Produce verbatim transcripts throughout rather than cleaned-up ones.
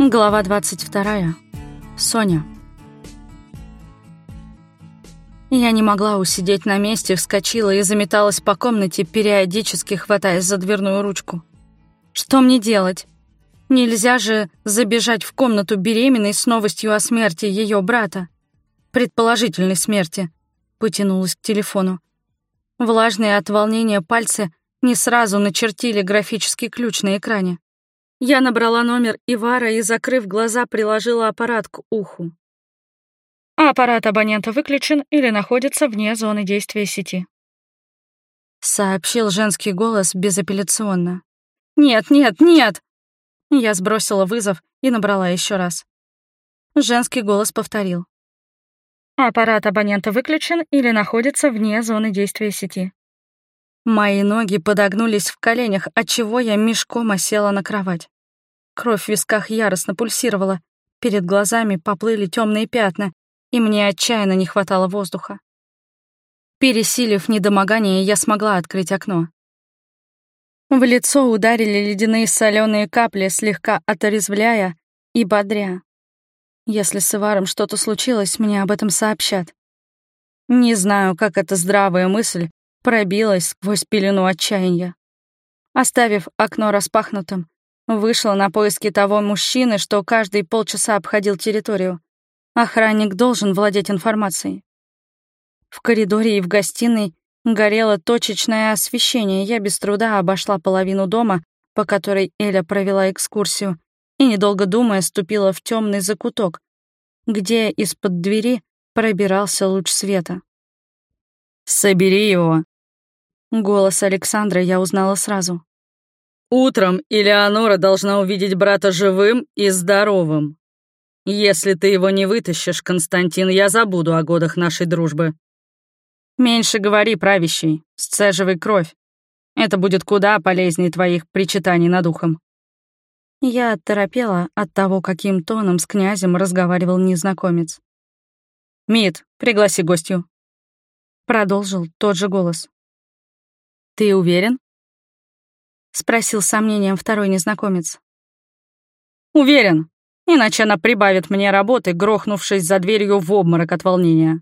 Глава двадцать вторая. Соня. Я не могла усидеть на месте, вскочила и заметалась по комнате, периодически хватаясь за дверную ручку. Что мне делать? Нельзя же забежать в комнату беременной с новостью о смерти ее брата. Предположительной смерти. Потянулась к телефону. Влажные от волнения пальцы не сразу начертили графический ключ на экране. Я набрала номер Ивара и, закрыв глаза, приложила аппарат к уху. Аппарат абонента выключен или находится вне зоны действия сети. Сообщил женский голос безапелляционно. «Нет, нет, нет!» Я сбросила вызов и набрала еще раз. Женский голос повторил. Аппарат абонента выключен или находится вне зоны действия сети. Мои ноги подогнулись в коленях, отчего я мешком осела на кровать. Кровь в висках яростно пульсировала, перед глазами поплыли темные пятна, и мне отчаянно не хватало воздуха. Пересилив недомогание, я смогла открыть окно. В лицо ударили ледяные соленые капли, слегка отрезвляя и бодря. Если с Иваром что-то случилось, мне об этом сообщат. Не знаю, как эта здравая мысль пробилась сквозь пелену отчаяния. Оставив окно распахнутым, вышла на поиски того мужчины, что каждые полчаса обходил территорию. Охранник должен владеть информацией. В коридоре и в гостиной горело точечное освещение. Я без труда обошла половину дома, по которой Эля провела экскурсию, и, недолго думая, ступила в темный закуток, где из-под двери пробирался луч света. «Собери его!» Голос Александра я узнала сразу. «Утром Элеонора должна увидеть брата живым и здоровым. Если ты его не вытащишь, Константин, я забуду о годах нашей дружбы. Меньше говори, правящий, сцеживай кровь. Это будет куда полезнее твоих причитаний над ухом». Я оторопела от того, каким тоном с князем разговаривал незнакомец. «Мит, пригласи гостью», — продолжил тот же голос. «Ты уверен?» — спросил с сомнением второй незнакомец. «Уверен, иначе она прибавит мне работы, грохнувшись за дверью в обморок от волнения».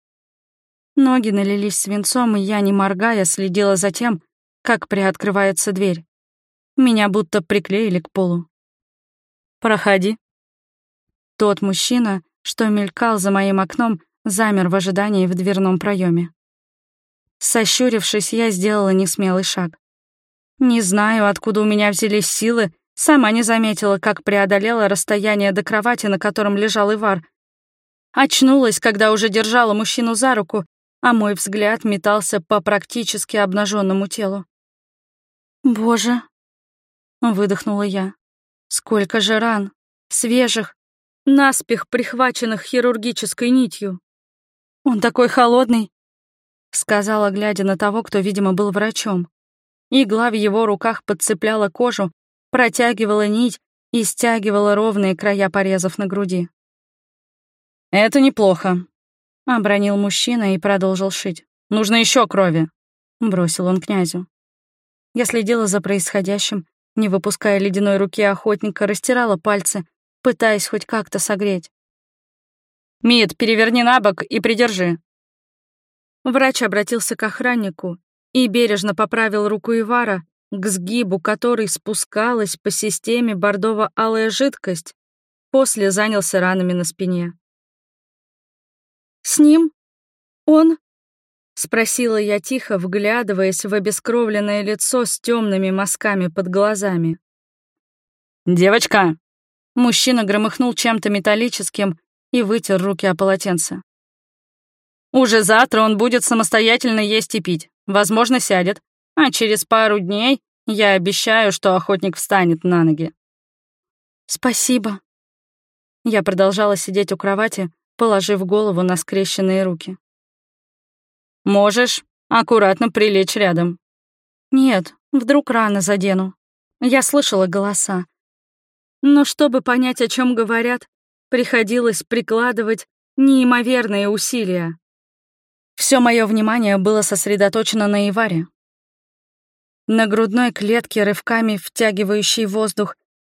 Ноги налились свинцом, и я, не моргая, следила за тем, как приоткрывается дверь. Меня будто приклеили к полу. «Проходи». Тот мужчина, что мелькал за моим окном, замер в ожидании в дверном проеме. Сощурившись, я сделала несмелый шаг. Не знаю, откуда у меня взялись силы, сама не заметила, как преодолела расстояние до кровати, на котором лежал Ивар. Очнулась, когда уже держала мужчину за руку, а мой взгляд метался по практически обнаженному телу. «Боже!» — выдохнула я. «Сколько же ран! Свежих, наспех прихваченных хирургической нитью! Он такой холодный!» — сказала, глядя на того, кто, видимо, был врачом. Игла в его руках подцепляла кожу, протягивала нить и стягивала ровные края порезов на груди. «Это неплохо», — обронил мужчина и продолжил шить. «Нужно еще крови», — бросил он князю. Я следила за происходящим, не выпуская ледяной руки охотника, растирала пальцы, пытаясь хоть как-то согреть. «Мит, переверни на бок и придержи». Врач обратился к охраннику и бережно поправил руку Ивара, к сгибу которой спускалась по системе бордово-алая жидкость, после занялся ранами на спине. «С ним? Он?» — спросила я тихо, вглядываясь в обескровленное лицо с темными мазками под глазами. «Девочка!» — мужчина громыхнул чем-то металлическим и вытер руки о полотенце. «Уже завтра он будет самостоятельно есть и пить, возможно, сядет, а через пару дней я обещаю, что охотник встанет на ноги». «Спасибо». Я продолжала сидеть у кровати, положив голову на скрещенные руки. «Можешь аккуратно прилечь рядом». «Нет, вдруг рано задену». Я слышала голоса. Но чтобы понять, о чем говорят, приходилось прикладывать неимоверные усилия. Все мое внимание было сосредоточено на Иваре. На грудной клетке, рывками втягивающей воздух,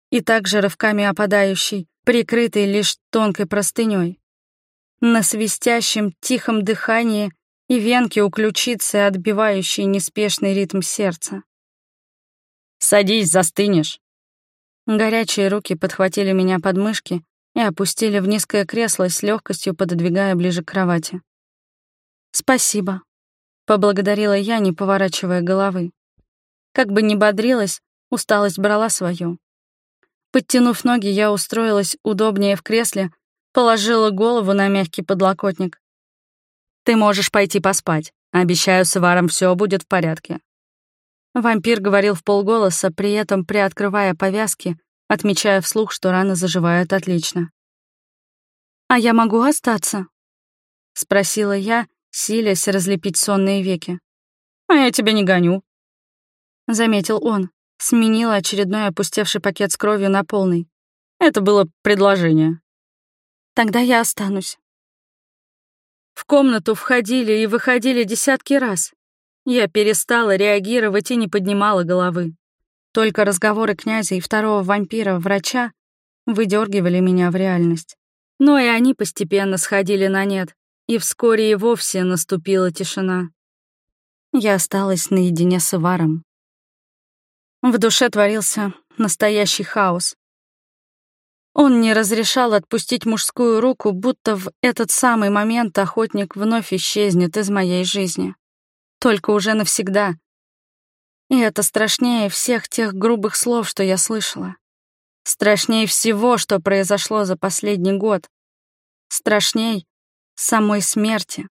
и также рывками опадающий, прикрытый лишь тонкой простыней. На свистящем, тихом дыхании и венки у ключицы, отбивающие неспешный ритм сердца. «Садись, застынешь!» Горячие руки подхватили меня под мышки и опустили в низкое кресло, с легкостью пододвигая ближе к кровати. «Спасибо», — поблагодарила я, не поворачивая головы. Как бы ни бодрилась, усталость брала свою. Подтянув ноги, я устроилась удобнее в кресле, положила голову на мягкий подлокотник. «Ты можешь пойти поспать. Обещаю, с Иваром все будет в порядке». Вампир говорил вполголоса, при этом приоткрывая повязки, отмечая вслух, что раны заживают отлично. «А я могу остаться?» — спросила я, силясь разлепить сонные веки. «А я тебя не гоню», — заметил он, сменил очередной опустевший пакет с кровью на полный. «Это было предложение». «Тогда я останусь». В комнату входили и выходили десятки раз. Я перестала реагировать и не поднимала головы. Только разговоры князя и второго вампира-врача выдергивали меня в реальность. Но и они постепенно сходили на нет, и вскоре и вовсе наступила тишина. Я осталась наедине с Иваром. В душе творился настоящий хаос. Он не разрешал отпустить мужскую руку, будто в этот самый момент охотник вновь исчезнет из моей жизни. Только уже навсегда. И это страшнее всех тех грубых слов, что я слышала. Страшнее всего, что произошло за последний год. Страшней самой смерти.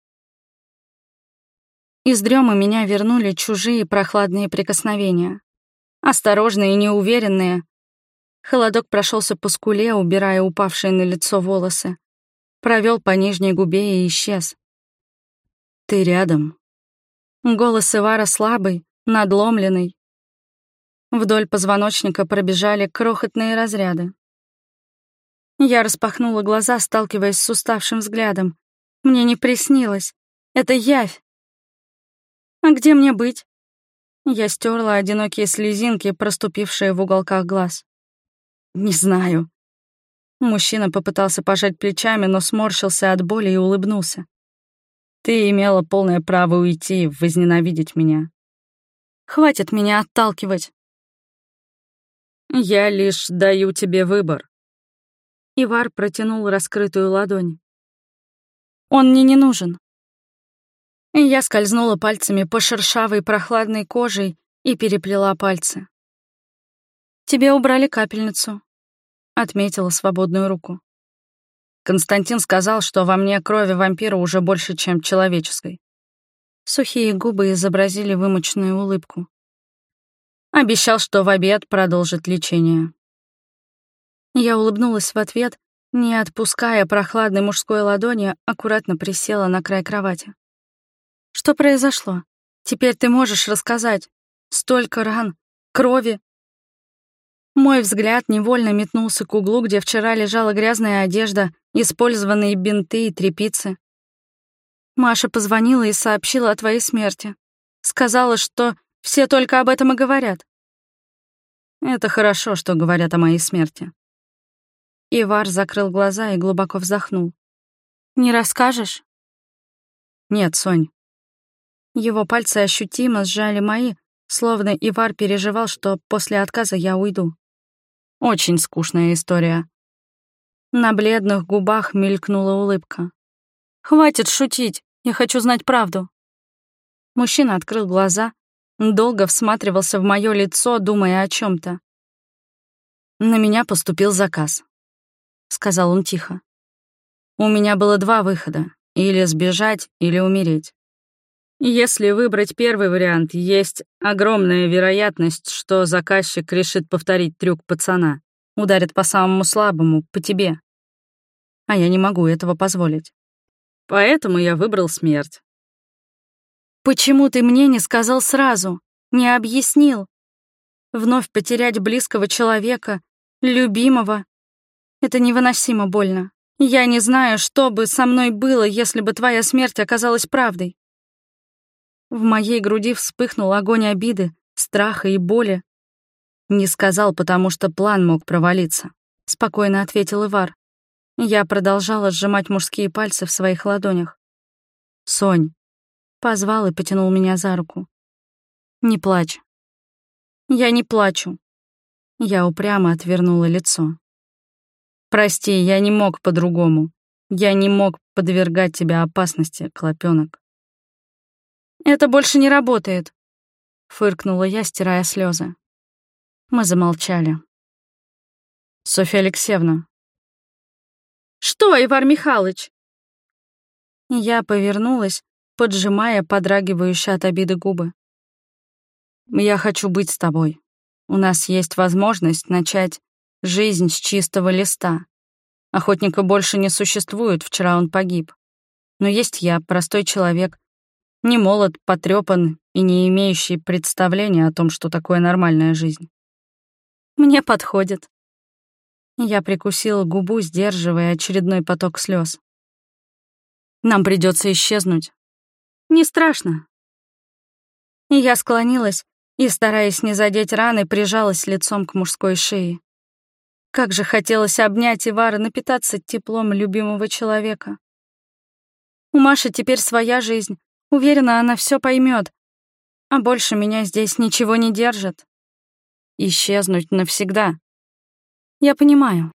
Из дрёмы меня вернули чужие прохладные прикосновения. Осторожные и неуверенные. Холодок прошелся по скуле, убирая упавшие на лицо волосы. Провел по нижней губе и исчез. «Ты рядом». Голос Ивара слабый, надломленный. Вдоль позвоночника пробежали крохотные разряды. Я распахнула глаза, сталкиваясь с уставшим взглядом. Мне не приснилось. Это явь. А где мне быть? Я стерла одинокие слезинки, проступившие в уголках глаз. Не знаю. Мужчина попытался пожать плечами, но сморщился от боли и улыбнулся. Ты имела полное право уйти, возненавидеть меня. Хватит меня отталкивать. Я лишь даю тебе выбор. Ивар протянул раскрытую ладонь. Он мне не нужен. Я скользнула пальцами по шершавой прохладной коже и переплела пальцы. «Тебе убрали капельницу», — отметила свободную руку. Константин сказал, что во мне крови вампира уже больше, чем человеческой. Сухие губы изобразили вымученную улыбку. Обещал, что в обед продолжит лечение. Я улыбнулась в ответ, не отпуская прохладной мужской ладони, аккуратно присела на край кровати. «Что произошло? Теперь ты можешь рассказать. Столько ран, крови». Мой взгляд невольно метнулся к углу, где вчера лежала грязная одежда, использованные бинты и тряпицы. Маша позвонила и сообщила о твоей смерти. Сказала, что все только об этом и говорят. Это хорошо, что говорят о моей смерти. Ивар закрыл глаза и глубоко вздохнул. «Не расскажешь?» «Нет, Сонь». Его пальцы ощутимо сжали мои, словно Ивар переживал, что после отказа я уйду. Очень скучная история. На бледных губах мелькнула улыбка. «Хватит шутить, я хочу знать правду». Мужчина открыл глаза, долго всматривался в мое лицо, думая о чем то «На меня поступил заказ», — сказал он тихо. «У меня было два выхода — или сбежать, или умереть. Если выбрать первый вариант, есть огромная вероятность, что заказчик решит повторить трюк пацана, ударит по самому слабому, по тебе. А я не могу этого позволить. Поэтому я выбрал смерть». «Почему ты мне не сказал сразу, не объяснил? Вновь потерять близкого человека, любимого — это невыносимо больно. Я не знаю, что бы со мной было, если бы твоя смерть оказалась правдой». В моей груди вспыхнул огонь обиды, страха и боли. «Не сказал, потому что план мог провалиться», — спокойно ответил Ивар. Я продолжала сжимать мужские пальцы в своих ладонях. «Сонь», — позвал и потянул меня за руку. «Не плачь». «Я не плачу». Я упрямо отвернула лицо. «Прости, я не мог по-другому. Я не мог подвергать тебя опасности, клопёнок». «Это больше не работает», — фыркнула я, стирая слезы. Мы замолчали. «Софья Алексеевна». «Что, Ивар Михайлович?» Я повернулась, поджимая подрагивающие от обиды губы. «Я хочу быть с тобой. У нас есть возможность начать жизнь с чистого листа. Охотника больше не существует, вчера он погиб. Но есть я, простой человек, не молод, потрёпан и не имеющий представления о том, что такое нормальная жизнь. Мне подходит». Я прикусила губу, сдерживая очередной поток слез. «Нам придется исчезнуть». «Не страшно». И я склонилась и, стараясь не задеть раны, прижалась лицом к мужской шее. Как же хотелось обнять Ивара, напитаться теплом любимого человека. У Маши теперь своя жизнь. Уверена, она все поймет. А больше меня здесь ничего не держит. Исчезнуть навсегда. Я понимаю.